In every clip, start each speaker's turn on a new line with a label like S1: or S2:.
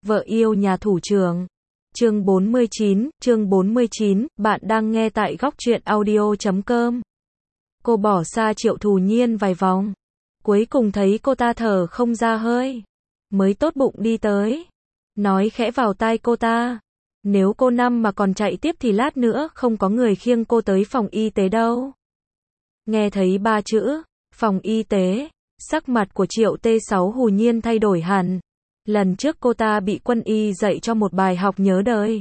S1: Vợ yêu nhà thủ trưởng. Chương 49, bạn đang nghe tại góc truyện audio.com. Cô bỏ xa Triệu Thù Nhiên vài vòng. Cuối cùng thấy cô ta thở không ra hơi. Mới tốt bụng đi tới. Nói khẽ vào tai cô ta. Nếu cô Năm mà còn chạy tiếp thì lát nữa không có người khiêng cô tới phòng y tế đâu. Nghe thấy ba chữ, phòng y tế, sắc mặt của Triệu T6 hù nhiên thay đổi hẳn. Lần trước cô ta bị quân y dạy cho một bài học nhớ đời.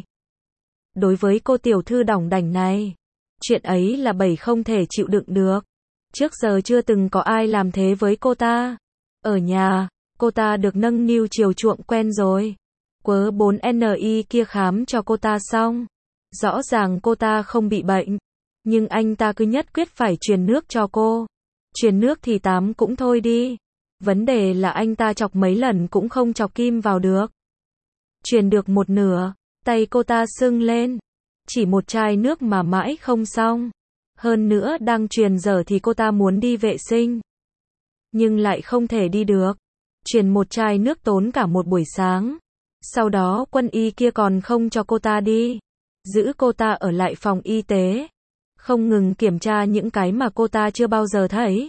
S1: Đối với cô tiểu thư đỏng đảnh này, chuyện ấy là bầy không thể chịu đựng được. Trước giờ chưa từng có ai làm thế với cô ta. Ở nhà, cô ta được nâng niu chiều chuộng quen rồi. Quớ 4NI kia khám cho cô ta xong. Rõ ràng cô ta không bị bệnh. Nhưng anh ta cứ nhất quyết phải truyền nước cho cô. Truyền nước thì 8 cũng thôi đi. Vấn đề là anh ta chọc mấy lần cũng không chọc kim vào được. Truyền được một nửa, tay cô ta sưng lên. Chỉ một chai nước mà mãi không xong. Hơn nữa đang truyền dở thì cô ta muốn đi vệ sinh. Nhưng lại không thể đi được. Truyền một chai nước tốn cả một buổi sáng. Sau đó quân y kia còn không cho cô ta đi. Giữ cô ta ở lại phòng y tế. Không ngừng kiểm tra những cái mà cô ta chưa bao giờ thấy.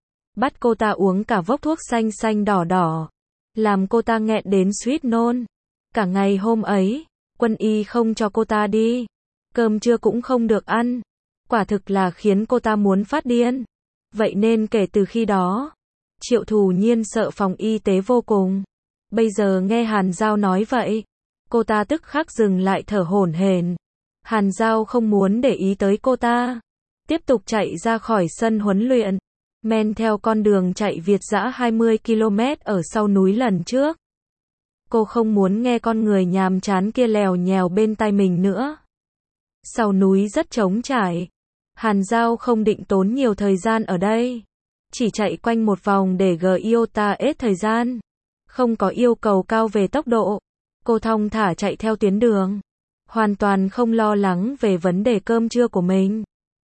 S1: Bắt cô ta uống cả vốc thuốc xanh xanh đỏ đỏ. Làm cô ta nghẹn đến suýt nôn. Cả ngày hôm ấy, quân y không cho cô ta đi. Cơm trưa cũng không được ăn. Quả thực là khiến cô ta muốn phát điên. Vậy nên kể từ khi đó, Triệu Thù Nhiên sợ phòng y tế vô cùng. Bây giờ nghe Hàn Giao nói vậy, cô ta tức khắc dừng lại thở hổn hển. Hàn Giao không muốn để ý tới cô ta. Tiếp tục chạy ra khỏi sân huấn luyện. Men theo con đường chạy việt dã 20 km ở sau núi lần trước. Cô không muốn nghe con người nhàm chán kia lèo nhèo bên tai mình nữa. Sau núi rất trống trải. Hàn Giao không định tốn nhiều thời gian ở đây. Chỉ chạy quanh một vòng để iota hết thời gian. Không có yêu cầu cao về tốc độ. Cô thong thả chạy theo tuyến đường. Hoàn toàn không lo lắng về vấn đề cơm trưa của mình.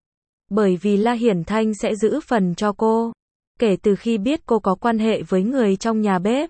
S1: Bởi vì La Hiển Thanh sẽ giữ phần cho cô. Kể từ khi biết cô có quan hệ với người trong nhà bếp.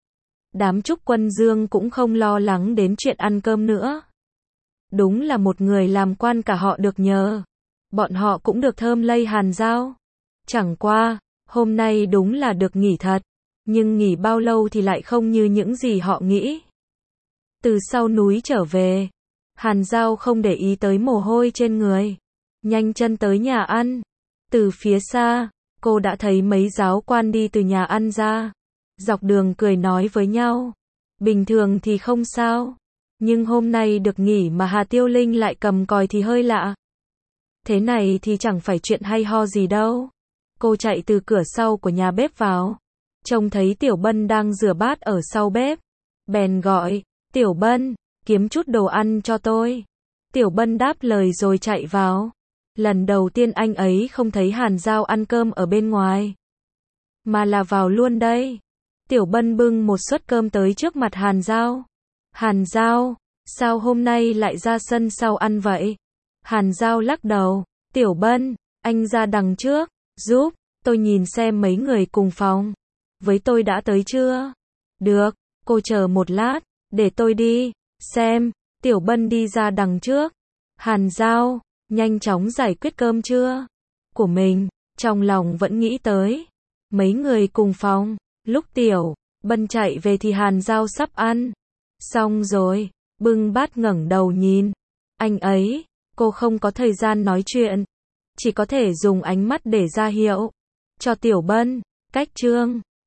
S1: Đám Trúc Quân Dương cũng không lo lắng đến chuyện ăn cơm nữa. Đúng là một người làm quan cả họ được nhờ. Bọn họ cũng được thơm lây Hàn Giao. Chẳng qua, hôm nay đúng là được nghỉ thật. Nhưng nghỉ bao lâu thì lại không như những gì họ nghĩ. Từ sau núi trở về, Hàn Giao không để ý tới mồ hôi trên người. Nhanh chân tới nhà ăn. Từ phía xa, cô đã thấy mấy giáo quan đi từ nhà ăn ra. Dọc đường cười nói với nhau. Bình thường thì không sao. Nhưng hôm nay được nghỉ mà Hà Tiêu Linh lại cầm còi thì hơi lạ. Thế này thì chẳng phải chuyện hay ho gì đâu. Cô chạy từ cửa sau của nhà bếp vào. Trông thấy Tiểu Bân đang rửa bát ở sau bếp. Bèn gọi, Tiểu Bân, kiếm chút đồ ăn cho tôi. Tiểu Bân đáp lời rồi chạy vào. Lần đầu tiên anh ấy không thấy Hàn Giao ăn cơm ở bên ngoài. Mà là vào luôn đây. Tiểu Bân bưng một suất cơm tới trước mặt Hàn Giao. Hàn Giao, sao hôm nay lại ra sân sau ăn vậy? Hàn Giao lắc đầu. Tiểu Bân, anh ra đằng trước, giúp tôi nhìn xem mấy người cùng phòng với tôi đã tới chưa? Được, cô chờ một lát, để tôi đi xem. Tiểu Bân đi ra đằng trước. Hàn Giao nhanh chóng giải quyết cơm trưa của mình, trong lòng vẫn nghĩ tới mấy người cùng phòng. Lúc Tiểu Bân chạy về thì Hàn Giao sắp ăn xong rồi, bưng bát ngẩng đầu nhìn anh ấy. Cô không có thời gian nói chuyện, chỉ có thể dùng ánh mắt để ra hiệu cho Tiểu Bân cách chương.